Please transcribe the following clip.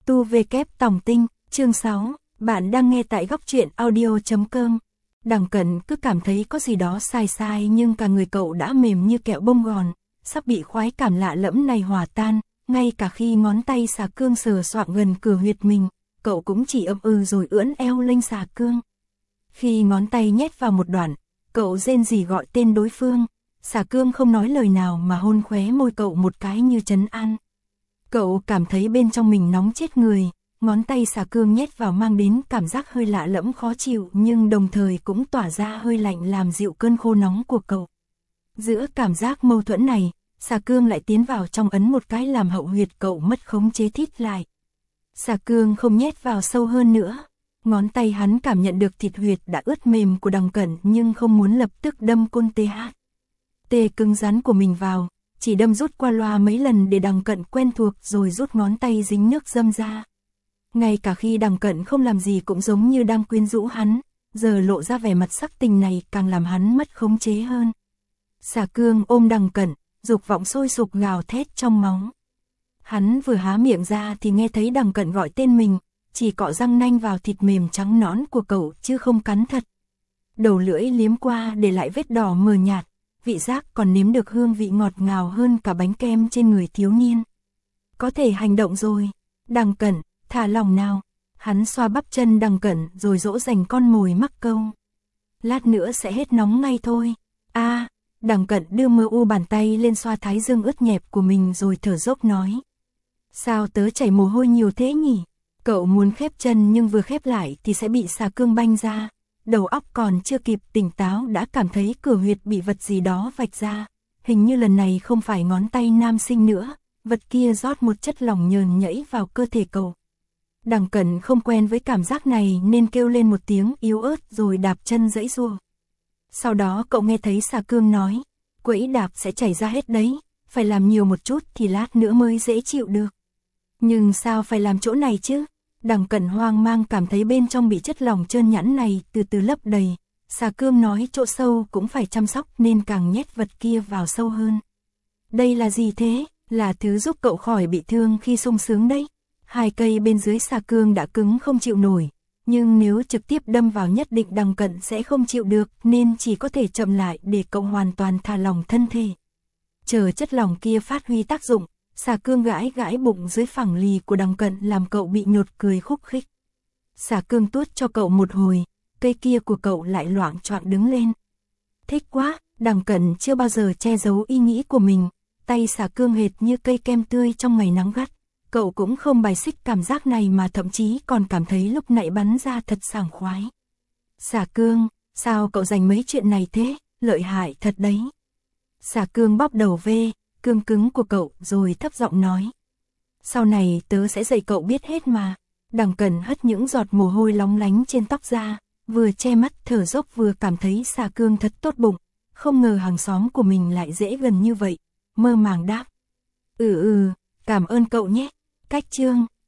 Tu về kép tòng tinh, chương 6, bạn đang nghe tại góc truyện audio.com. Đằng Cẩn cứ cảm thấy có gì đó sai sai nhưng cả người cậu đã mềm như kẹo bông gòn, sắp bị khoái cảm lạ lẫm này hòa tan, ngay cả khi ngón tay xà cương sờ soạng gần cửa huyệt mình, cậu cũng chỉ rồi ưỡn eo lênh xà cương. Khi ngón tay nhét vào một đoạn, cậu rên rỉ gọi tên đối phương, xà cương không nói lời nào mà hôn khóe môi cậu một cái như trấn an. Cậu cảm thấy bên trong mình nóng chết người, ngón tay xà cương nhét vào mang đến cảm giác hơi lạ lẫm khó chịu nhưng đồng thời cũng tỏa ra hơi lạnh làm dịu cơn khô nóng của cậu. Giữa cảm giác mâu thuẫn này, xà cương lại tiến vào trong ấn một cái làm hậu huyệt cậu mất khống chế thít lại. Xà cương không nhét vào sâu hơn nữa, ngón tay hắn cảm nhận được thịt huyệt đã ướt mềm của Đằng Cẩn nhưng không muốn lập tức đâm côn tê cứng rắn của mình vào. Chỉ đâm rút qua loa mấy lần để Đằng Cẩn quen thuộc rồi rút ngón tay dính nước dâm ra. Ngay cả khi Đằng Cẩn không làm gì cũng giống như đang quyến rũ hắn, giờ lộ ra vẻ mặt sắc tình này càng làm hắn mất khống chế hơn. Xà cương ôm Đằng Cẩn, dục vọng sôi sục gào thét trong máu. Hắn vừa há miệng ra thì nghe thấy Đằng Cẩn gọi tên mình, chỉ cọ răng nanh vào thịt mềm trắng nõn của cậu chứ không cắn thật. Đầu lưỡi liếm qua để lại vết đỏ mờ nhạt. Vị giác còn nếm được hương vị ngọt ngào hơn cả bánh kem trên người thiếu niên. Có thể hành động rồi. Đằng Cẩn, thả lòng nào. Hắn xoa bắp chân Đằng Cẩn rồi dỗ dành con mồi mắc câu. Lát nữa sẽ hết nóng ngay thôi. Đằng Cẩn đưa mơ u bàn tay lên xoa thái dương ướt nhẹp của mình rồi thở dốc nói. Sao tớ chảy mồ hôi nhiều thế nhỉ? Cậu muốn khép chân nhưng vừa khép lại thì sẽ bị xà cương banh ra. Đầu óc còn chưa kịp tỉnh táo đã cảm thấy cửa huyệt bị vật gì đó vạch ra. Hình như lần này không phải ngón tay nam sinh nữa, vật kia rót một chất lỏng nhờn nhẫy vào cơ thể cậu. Đằng Cẩn không quen với cảm giác này nên kêu lên một tiếng yếu ớt rồi đạp chân giãy giụa. Sau đó cậu nghe thấy xà cương nói, quẫy đạp sẽ chảy ra hết đấy, phải làm nhiều một chút thì lát nữa mới dễ chịu được. Nhưng sao phải làm chỗ này chứ? Đằng Cẩn hoang mang cảm thấy bên trong bị chất lỏng trơn nhẵn này từ từ lấp đầy. Xà cương nói chỗ sâu cũng phải chăm sóc nên càng nhét vật kia vào sâu hơn. Đây là gì thế? Là thứ giúp cậu khỏi bị thương khi sung sướng đấy. Hai cây bên dưới xà cương đã cứng không chịu nổi. Nhưng nếu trực tiếp đâm vào nhất định Đằng Cẩn sẽ không chịu được nên chỉ có thể chậm lại để cậu hoàn toàn thả lỏng thân thể. Chờ chất lỏng kia phát huy tác dụng. Xà cương gãi gãi bụng dưới phẳng lì của Đằng Cẩn làm cậu bị nhột cười khúc khích. Xà cương tuốt cho cậu một hồi, cây kia của cậu lại loạng choạng đứng lên. Thích quá, Đằng Cẩn chưa bao giờ che giấu ý nghĩ của mình, tay xà cương hệt như cây kem tươi trong ngày nắng gắt. Cậu cũng không bài xích cảm giác này mà thậm chí còn cảm thấy lúc nãy bắn ra thật sảng khoái. Xà cương, sao cậu dành mấy chuyện này thế, lợi hại thật đấy. Xà cương bóp đầu ve cương cứng của cậu rồi thấp giọng nói. Sau này tớ sẽ dạy cậu biết hết mà. Đằng Cẩn hất những giọt mồ hôi lóng lánh trên tóc ra, vừa che mắt thở dốc vừa cảm thấy xà cương thật tốt bụng, không ngờ hàng xóm của mình lại dễ gần như vậy, mơ màng đáp. Cảm ơn cậu nhé. Cách chương